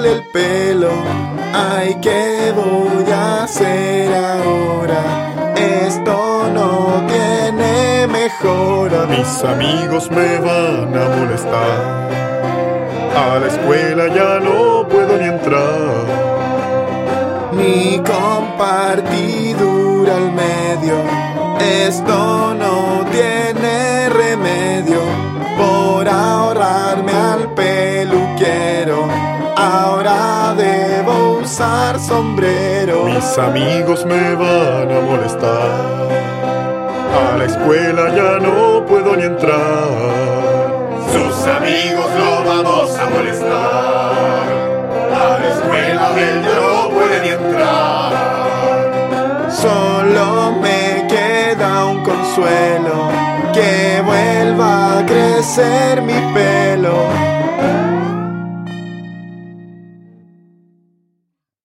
sale el pelo. Ay, ¿qué voy a hacer ahora? Esto no tiene mejora. Mis amigos me van a molestar. A la escuela ya no puedo ni entrar. Ni compartidura al medio. Esto no tiene remedio. Por ahorrarme al peluquero, ahora debo usar sombrero. Mis amigos me van a molestar. A la escuela ya no puedo ni entrar. Sus amigos lo vamos a molestar. A la escuela él ya no puede ni entrar. Solo me queda un consuelo, que vuelva a crecer mi pelo.